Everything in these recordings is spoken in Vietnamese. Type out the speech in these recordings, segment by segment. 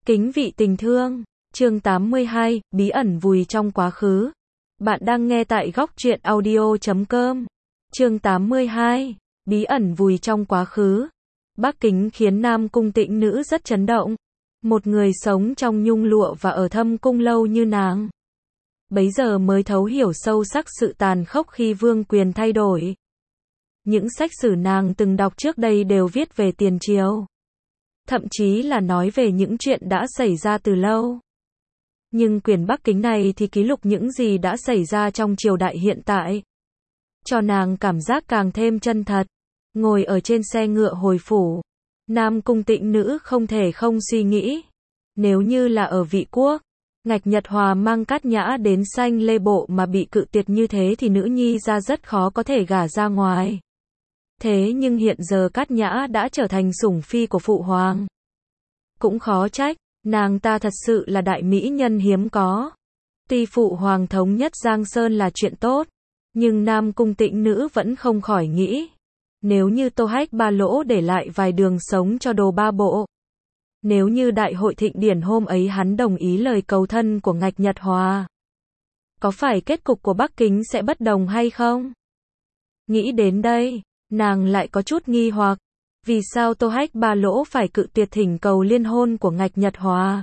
Kính vị tình thương, chương 82, bí ẩn vùi trong quá khứ. Bạn đang nghe tại góc truyện audio.com. Chương 82, bí ẩn vùi trong quá khứ. Bắc Kính khiến Nam Cung Tĩnh Nữ rất chấn động. Một người sống trong nhung lụa và ở thâm cung lâu như nàng, bấy giờ mới thấu hiểu sâu sắc sự tàn khốc khi vương quyền thay đổi. Những sách sử nàng từng đọc trước đây đều viết về tiền triều, thậm chí là nói về những chuyện đã xảy ra từ lâu. Nhưng quyển Bắc Kính này thì ký lục những gì đã xảy ra trong triều đại hiện tại, cho nàng cảm giác càng thêm chân thật. Ngồi ở trên xe ngựa hồi phủ, Nam Cung Tĩnh Nữ không thể không suy nghĩ, nếu như là ở Vị Quốc, Ngạch Nhật Hòa mang Cát Nhã đến Sanh Lê Bộ mà bị cự tuyệt như thế thì nữ nhi ra rất khó có thể gả ra ngoài. Thế nhưng hiện giờ Cát Nhã đã trở thành sủng phi của phụ hoàng. Cũng khó trách, nàng ta thật sự là đại mỹ nhân hiếm có. Tuy phụ hoàng thống nhất Giang Sơn là chuyện tốt, nhưng Nam Cung Tĩnh Nữ vẫn không khỏi nghĩ, nếu như Tô Hách Ba Lỗ để lại vài đường sống cho Đồ Ba Bộ, nếu như đại hội thịnh điển hôm ấy hắn đồng ý lời cầu thân của Ngạch Nhật Hòa, có phải kết cục của Bắc Kính sẽ bất đồng hay không? Nghĩ đến đây, nàng lại có chút nghi hoặc, vì sao Tô Hách Ba Lỗ phải cự tuyệt thỉnh cầu liên hôn của Ngạch Nhật Hòa?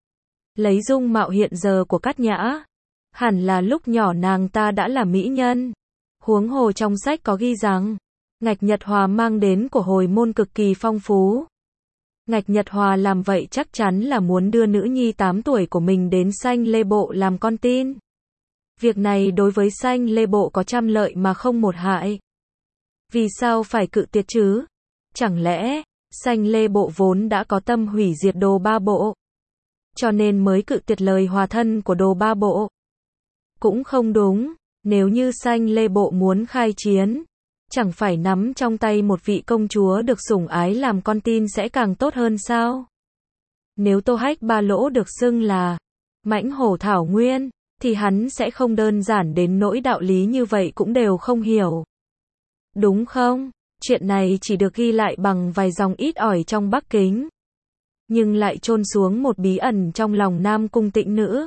Lấy dung mạo hiện giờ của Cát Nhã, hẳn là lúc nhỏ nàng ta đã là mỹ nhân. Huống hồ trong sách có ghi rằng, Ngạch Nhật Hòa mang đến của hồi môn cực kỳ phong phú. Ngạch Nhật Hòa làm vậy chắc chắn là muốn đưa nữ nhi 8 tuổi của mình đến Sanh Lê Bộ làm con tin. Việc này đối với Sanh Lê Bộ có trăm lợi mà không một hại. Vì sao phải cự tuyệt chứ? Chẳng lẽ, Sanh Lê Bộ vốn đã có tâm hủy diệt Đồ Ba Bộ, cho nên mới cự tuyệt lời hòa thân của Đồ Ba Bộ? Cũng không đúng, nếu như Sanh Lê Bộ muốn khai chiến, chẳng phải nắm trong tay một vị công chúa được sủng ái làm con tin sẽ càng tốt hơn sao? Nếu Tô Hách Ba Lỗ được xưng là mãnh hổ thảo nguyên, thì hắn sẽ không đơn giản đến nỗi đạo lý như vậy cũng đều không hiểu. Đúng không? Chuyện này chỉ được ghi lại bằng vài dòng ít ỏi trong Bắc Kính, nhưng lại chôn xuống một bí ẩn trong lòng Nam Cung Tĩnh Nữ.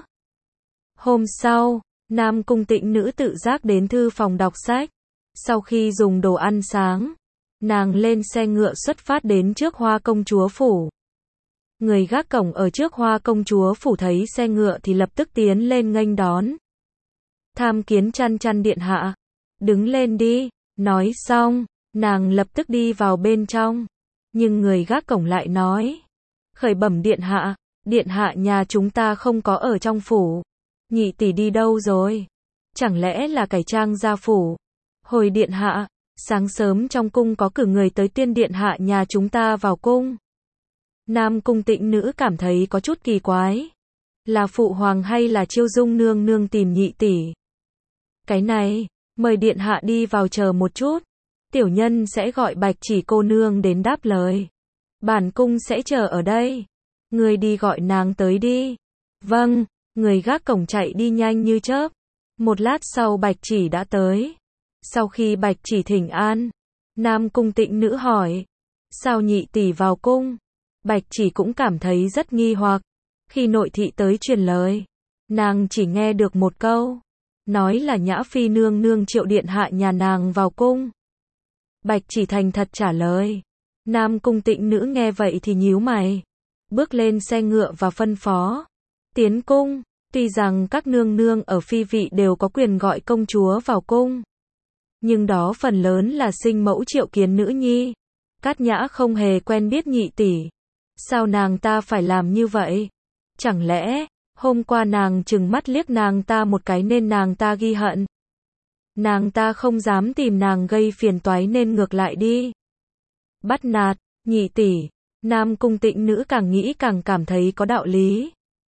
Hôm sau, Nam Cung Tĩnh Nữ tự giác đến thư phòng đọc sách. Sau khi dùng đồ ăn sáng, nàng lên xe ngựa xuất phát đến trước Hoa Công Chúa Phủ. Người gác cổng ở trước Hoa Công Chúa Phủ thấy xe ngựa thì lập tức tiến lên nghênh đón. Tham kiến Chăn Chăn điện hạ. Đứng lên đi. Nói xong, nàng lập tức đi vào bên trong. Nhưng người gác cổng lại nói, khởi bẩm điện hạ nhà chúng ta không có ở trong phủ. Nhị tỷ đi đâu rồi? Chẳng lẽ là cải trang ra phủ? Hồi điện hạ, sáng sớm trong cung có cử người tới tuyên điện hạ nhà chúng ta vào cung. Nam Cung Tĩnh Nữ cảm thấy có chút kỳ quái. Là phụ hoàng hay là Chiêu Dung nương nương tìm nhị tỷ? Cái này, mời điện hạ đi vào chờ một chút. Tiểu nhân sẽ gọi Bạch Chỉ cô nương đến đáp lời. Bản cung sẽ chờ ở đây. Người đi gọi nàng tới đi. Vâng, người gác cổng chạy đi nhanh như chớp. Một lát sau Bạch Chỉ đã tới. Sau khi Bạch Chỉ thỉnh an, Nam Cung Tĩnh Nữ hỏi, sao nhị tỷ vào cung? Bạch Chỉ cũng cảm thấy rất nghi hoặc. Khi nội thị tới truyền lời, nàng chỉ nghe được một câu, nói là Nhã Phi nương nương triệu điện hạ nhà nàng vào cung. Bạch Chỉ thành thật trả lời. Nam Cung Tĩnh Nữ nghe vậy thì nhíu mày, bước lên xe ngựa và phân phó, tiến cung. Tuy rằng các nương nương ở phi vị đều có quyền gọi công chúa vào cung, nhưng đó phần lớn là sinh mẫu triệu kiến nữ nhi. Cát Nhã không hề quen biết nhị tỷ. Sao nàng ta phải làm như vậy? Chẳng lẽ, hôm qua nàng trừng mắt liếc nàng ta một cái nên nàng ta ghi hận? Nàng ta không dám tìm nàng gây phiền toái nên ngược lại đi bắt nạt nhị tỷ. Nam Cung Tĩnh Nữ càng nghĩ càng cảm thấy có đạo lý.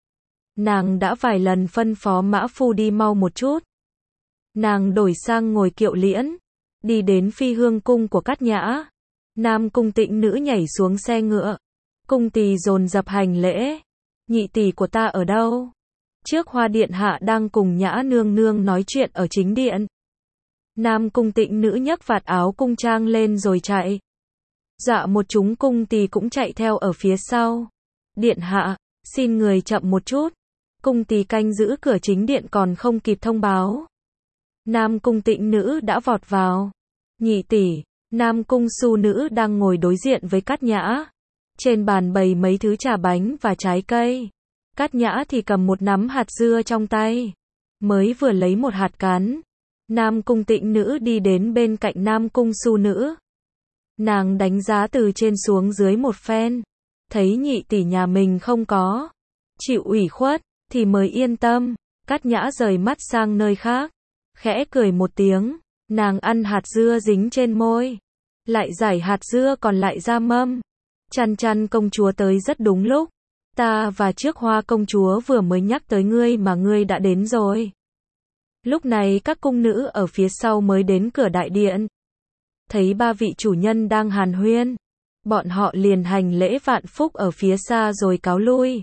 Nàng đã vài lần phân phó mã phu đi mau một chút. Nàng đổi sang ngồi kiệu liễn, đi đến Phi Hương cung của Cát Nhã. Nam Cung Tĩnh Nữ nhảy xuống xe ngựa. Cung tỳ dồn dập hành lễ. Nhị tỷ của ta ở đâu? Trước Hoa điện hạ đang cùng Nhã nương nương nói chuyện ở chính điện. Nam Cung Tĩnh Nữ nhấc vạt áo cung trang lên rồi chạy. Dạ một chúng cung tỳ cũng chạy theo ở phía sau. Điện hạ, Xin người chậm một chút. Cung tỳ canh giữ cửa chính điện còn không kịp thông báo. Nam cung tịnh nữ đã vọt vào. Nhị tỷ, Nam cung su nữ đang ngồi đối diện với Cát Nhã. Trên bàn bày mấy thứ trà bánh và trái cây. Cát Nhã thì cầm một nắm hạt dưa trong tay. Mới vừa lấy một hạt cán. Nam cung tịnh nữ đi đến bên cạnh Nam cung su nữ. Nàng đánh giá từ trên xuống dưới một phen. Thấy nhị tỷ nhà mình không có chịu ủy khuất, thì mới yên tâm. Cát Nhã rời mắt sang nơi khác. Khẽ cười một tiếng. Nàng ăn hạt dưa dính trên môi. Lại giải hạt dưa còn lại ra mâm. Chăn Chăn công chúa tới rất đúng lúc. Ta và Trước Hoa công chúa vừa mới nhắc tới ngươi mà ngươi đã đến rồi. Lúc này các cung nữ ở phía sau mới đến cửa đại điện. Thấy ba vị chủ nhân đang hàn huyên. Bọn họ liền hành lễ vạn phúc ở phía xa rồi cáo lui.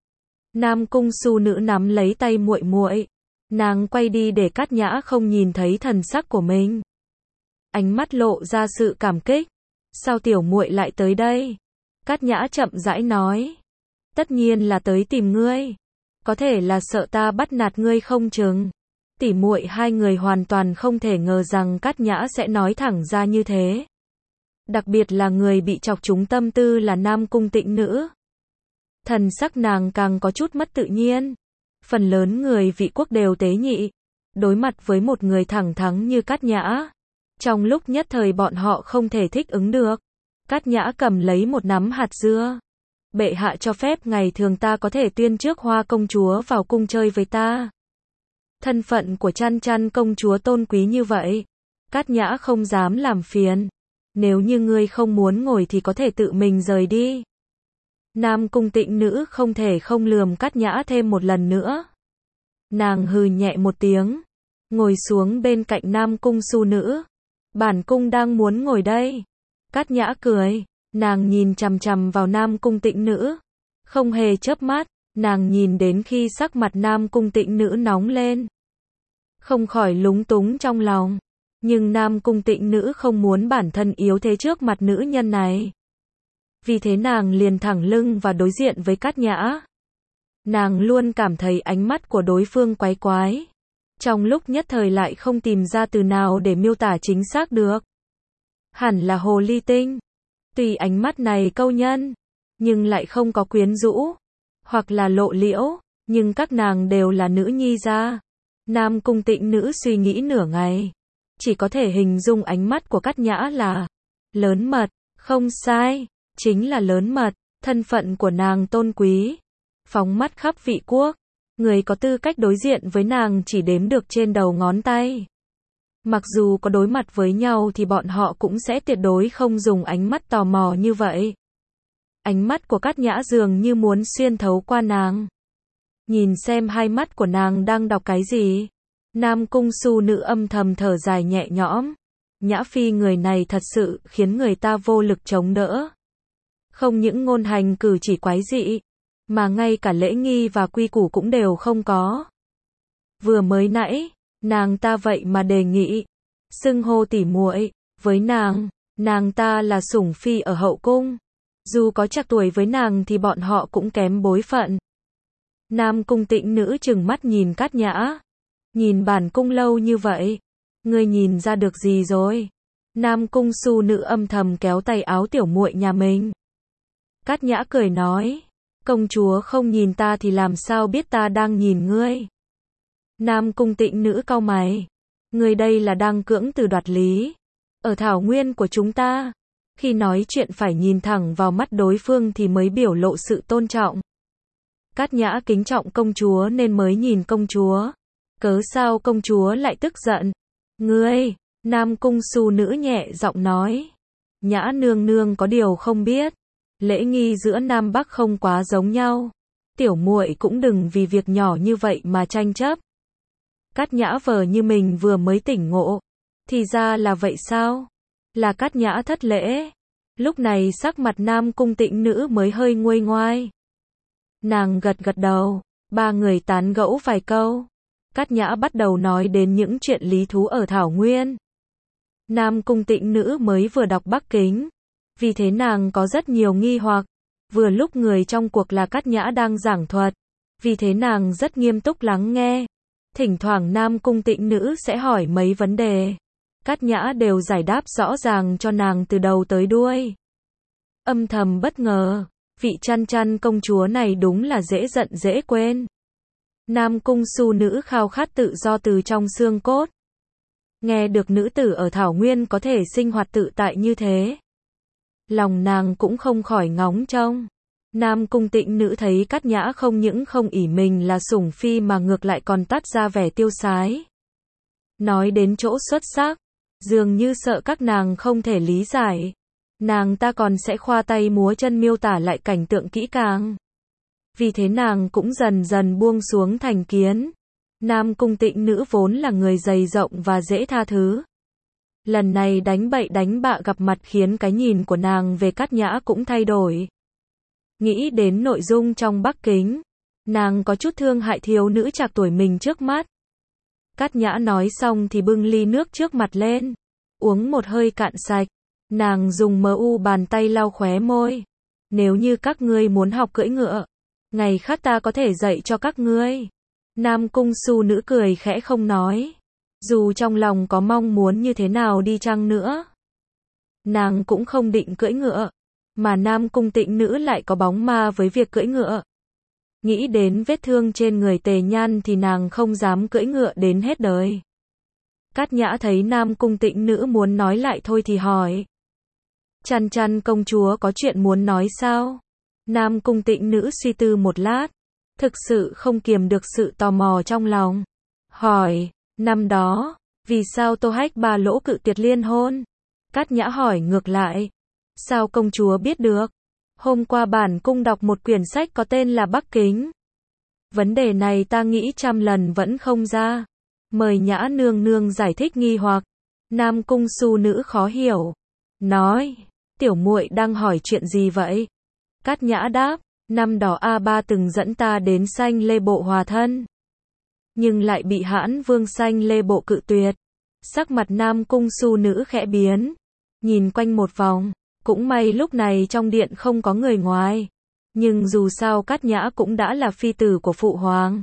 Nam cung su nữ nắm lấy tay muội muội. Nàng quay đi để Cát Nhã không nhìn thấy thần sắc của mình. Ánh mắt lộ ra sự cảm kích. Sao tiểu muội lại tới đây? Cát Nhã chậm rãi nói. Tất nhiên là tới tìm ngươi. Có thể là sợ ta bắt nạt ngươi không chừng. Tỉ muội hai người hoàn toàn không thể ngờ rằng Cát Nhã sẽ nói thẳng ra như thế. Đặc biệt là người bị chọc trúng tâm tư là Nam cung tịnh nữ. Thần sắc nàng càng có chút mất tự nhiên. Phần lớn người vị quốc đều tế nhị. Đối mặt với một người thẳng thắn như Cát Nhã. Trong lúc nhất thời bọn họ không thể thích ứng được. Cát Nhã cầm lấy một nắm hạt dưa. Bệ hạ cho phép ngày thường ta có thể tuyên Trước Hoa công chúa vào cung chơi với ta. Thân phận của Chăn Chăn công chúa tôn quý như vậy. Cát Nhã không dám làm phiền. Nếu như ngươi không muốn ngồi thì có thể tự mình rời đi. Nam cung tịnh nữ không thể không lườm Cát Nhã thêm một lần nữa. Nàng hừ nhẹ một tiếng. Ngồi xuống bên cạnh Nam cung su nữ. Bản cung đang muốn ngồi đây. Cát Nhã cười. Nàng nhìn chằm chằm vào Nam cung tịnh nữ. Không hề chớp mắt. Nàng nhìn đến khi sắc mặt Nam cung tịnh nữ nóng lên. Không khỏi lúng túng trong lòng. Nhưng Nam cung tịnh nữ không muốn bản thân yếu thế trước mặt nữ nhân này. Vì thế nàng liền thẳng lưng và đối diện với Cát Nhã. Nàng luôn cảm thấy ánh mắt của đối phương quái quái. Trong lúc nhất thời lại không tìm ra từ nào để miêu tả chính xác được. Hẳn là hồ ly tinh. Tuy ánh mắt này câu nhân, nhưng lại không có quyến rũ. Hoặc là lộ liễu, nhưng các nàng đều là nữ nhi gia. Nam cung tịnh nữ suy nghĩ nửa ngày. Chỉ có thể hình dung ánh mắt của Cát Nhã là lớn mật, không sai, chính là lớn mật, thân phận của nàng tôn quý, phóng mắt khắp vị quốc, người có tư cách đối diện với nàng chỉ đếm được trên đầu ngón tay. Mặc dù có đối mặt với nhau thì bọn họ cũng sẽ tuyệt đối không dùng ánh mắt tò mò như vậy. Ánh mắt của Cát Nhã dường như muốn xuyên thấu qua nàng. Nhìn xem hai mắt của nàng đang đọc cái gì. Nam cung su nữ âm thầm thở dài nhẹ nhõm. Nhã phi người này thật sự khiến người ta vô lực chống đỡ. Không những ngôn hành cử chỉ quái dị, mà ngay cả lễ nghi và quy củ cũng đều không có. Vừa mới nãy, nàng ta vậy mà đề nghị xưng hô tỉ muội với nàng ta là sủng phi ở hậu cung. Dù có trạc tuổi với nàng thì bọn họ cũng kém bối phận. Nam cung tịnh nữ trừng mắt nhìn Cát Nhã. Nhìn bản cung lâu như vậy, ngươi nhìn ra được gì rồi? Nam cung su nữ âm thầm kéo tay áo tiểu muội nhà mình. Cát Nhã cười nói, công chúa không nhìn ta thì làm sao biết ta đang nhìn ngươi? Nam cung tịnh nữ cau mày, ngươi đây là đang cưỡng từ đoạt lý. Ở thảo nguyên của chúng ta, khi nói chuyện phải nhìn thẳng vào mắt đối phương thì mới biểu lộ sự tôn trọng. Cát Nhã kính trọng công chúa nên mới nhìn công chúa. Cớ sao công chúa lại tức giận? Ngươi, Nam cung su nữ nhẹ giọng nói. Nhã nương nương có điều không biết. Lễ nghi giữa Nam Bắc không quá giống nhau. Tiểu muội cũng đừng vì việc nhỏ như vậy mà tranh chấp. Cát Nhã vờ như mình vừa mới tỉnh ngộ. Thì ra là vậy sao? Là Cát Nhã thất lễ. Lúc này sắc mặt Nam cung tịnh nữ mới hơi nguôi ngoai. Nàng gật gật đầu. Ba người tán gẫu vài câu. Cát Nhã bắt đầu nói đến những chuyện lý thú ở thảo nguyên. Nam cung tịnh nữ mới vừa đọc Bắc Kính. Vì thế nàng có rất nhiều nghi hoặc. Vừa lúc người trong cuộc là Cát Nhã đang giảng thuật, vì thế nàng rất nghiêm túc lắng nghe. Thỉnh thoảng Nam Cung Tịnh Nữ sẽ hỏi mấy vấn đề. Cát Nhã đều giải đáp rõ ràng cho nàng từ đầu tới đuôi. Âm thầm bất ngờ, vị Chăn Chăn công chúa này đúng là dễ giận dễ quên. Nam Cung Su Nữ khao khát tự do từ trong xương cốt. Nghe được nữ tử ở Thảo Nguyên có thể sinh hoạt tự tại như thế, lòng nàng cũng không khỏi ngóng trông. Nam Cung Tịnh Nữ thấy Cát Nhã không những không ỷ mình là sủng phi mà ngược lại còn toát ra vẻ tiêu sái. Nói đến chỗ xuất sắc, dường như sợ các nàng không thể lý giải. Nàng ta còn sẽ khoa tay múa chân miêu tả lại cảnh tượng kỹ càng. Vì thế nàng cũng dần dần buông xuống thành kiến. Nam Cung Tịnh Nữ vốn là người dày rộng và dễ tha thứ. Lần này đánh bậy đánh bạ gặp mặt khiến cái nhìn của nàng về Cát Nhã cũng thay đổi. Nghĩ đến nội dung trong Bắc Kính, nàng có chút thương hại thiếu nữ trạc tuổi mình trước mắt. Cát Nhã nói xong thì bưng ly nước trước mặt lên, uống một hơi cạn sạch. Nàng dùng bàn tay lau khóe môi. Nếu như các ngươi muốn học cưỡi ngựa, ngày khác ta có thể dạy cho các ngươi. Nam Cung Su Nữ cười khẽ không nói. Dù trong lòng có mong muốn như thế nào đi chăng nữa, nàng cũng không định cưỡi ngựa. Mà Nam Cung Tịnh Nữ lại có bóng ma với việc cưỡi ngựa. Nghĩ đến vết thương trên người Tề Nhan thì nàng không dám cưỡi ngựa đến hết đời. Cát Nhã thấy Nam Cung Tịnh Nữ muốn nói lại thôi thì hỏi. Chăn Chăn công chúa có chuyện muốn nói sao? Nam Cung Tịnh Nữ suy tư một lát, thực sự không kiềm được sự tò mò trong lòng. Hỏi, năm đó, vì sao Tô Hách Ba Lỗ cự tuyệt liên hôn? Cát Nhã hỏi ngược lại. Sao công chúa biết được? Hôm qua bản cung đọc một quyển sách có tên là Bắc Kính. Vấn đề này ta nghĩ trăm lần vẫn không ra. Mời Nhã nương nương giải thích nghi hoặc. Nam Cung Su Nữ khó hiểu. Nói, tiểu muội đang hỏi chuyện gì vậy? Cát Nhã đáp, năm đó A Ba từng dẫn ta đến Sanh Lê Bộ hòa thân. Nhưng lại bị Hãn Vương Sanh Lê Bộ cự tuyệt. Sắc mặt Nam Cung Su Nữ khẽ biến. Nhìn quanh một vòng. Cũng may lúc này trong điện không có người ngoài. Nhưng dù sao Cát Nhã cũng đã là phi tử của phụ hoàng.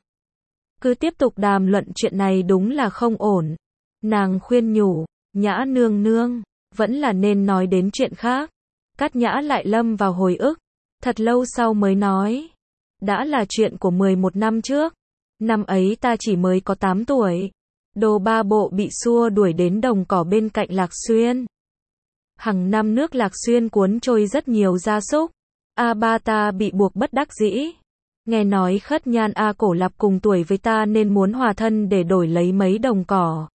Cứ tiếp tục đàm luận chuyện này đúng là không ổn. Nàng khuyên nhủ, Nhã nương nương, vẫn là nên nói đến chuyện khác. Cát Nhã lại lâm vào hồi ức. Thật lâu sau mới nói. Đã là chuyện của 11 năm trước. Năm ấy ta chỉ mới có 8 tuổi. Đồ Ba Bộ bị xua đuổi đến đồng cỏ bên cạnh Lạc Xuyên. Hằng năm nước Lạc Xuyên cuốn trôi rất nhiều gia súc. A Ba ta bị buộc bất đắc dĩ. Nghe nói Khất Nhan A Cổ Lạp cùng tuổi với ta nên muốn hòa thân để đổi lấy mấy đồng cỏ.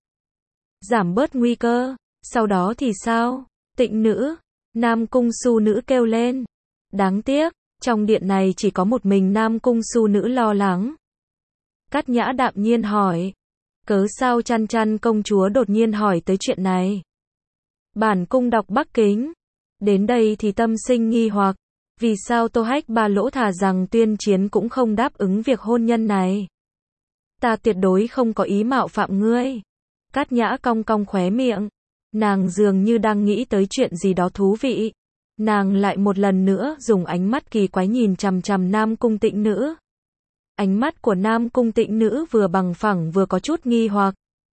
Giảm bớt nguy cơ. Sau đó thì sao? Tịnh Nữ. Nam Cung Su Nữ kêu lên. Đáng tiếc, trong điện này chỉ có một mình Nam Cung Su Nữ lo lắng. Cát Nhã đạm nhiên hỏi. Cớ sao Chăn Chăn công chúa đột nhiên hỏi tới chuyện này? Bản cung đọc Bắc Kính. Đến đây thì tâm sinh nghi hoặc. Vì sao Tô Hách Ba Lỗ thà rằng tuyên chiến cũng không đáp ứng việc hôn nhân này? Ta tuyệt đối không có ý mạo phạm ngươi. Cát Nhã cong cong khóe miệng. Nàng dường như đang nghĩ tới chuyện gì đó thú vị. Nàng lại một lần nữa dùng ánh mắt kỳ quái nhìn chằm chằm Nam Cung Tịnh Nữ. Ánh mắt của Nam Cung Tịnh Nữ vừa bằng phẳng vừa có chút nghi hoặc.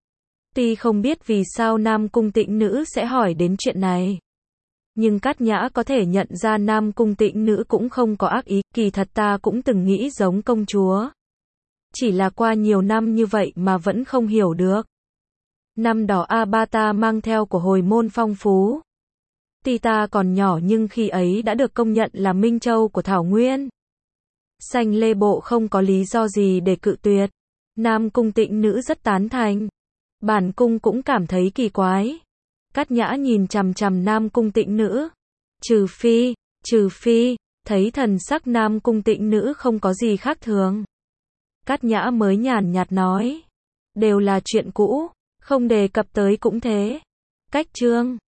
Tuy không biết vì sao Nam Cung Tịnh Nữ sẽ hỏi đến chuyện này. Nhưng Cát Nhã có thể nhận ra Nam Cung Tịnh Nữ cũng không có ác ý. Kỳ thật ta cũng từng nghĩ giống công chúa. Chỉ là qua nhiều năm như vậy mà vẫn không hiểu được. Năm đó A Ba ta mang theo của hồi môn phong phú. Tuy ta còn nhỏ nhưng khi ấy đã được công nhận là Minh Châu của Thảo Nguyên. Sanh Lê Bộ không có lý do gì để cự tuyệt. Nam Cung Tịnh Nữ rất tán thành. Bản cung cũng cảm thấy kỳ quái. Cát Nhã nhìn chằm chằm Nam Cung Tịnh Nữ. Trừ phi, thấy thần sắc Nam Cung Tịnh Nữ không có gì khác thường. Cát Nhã mới nhàn nhạt nói. Đều là chuyện cũ, không đề cập tới cũng thế. Cách chương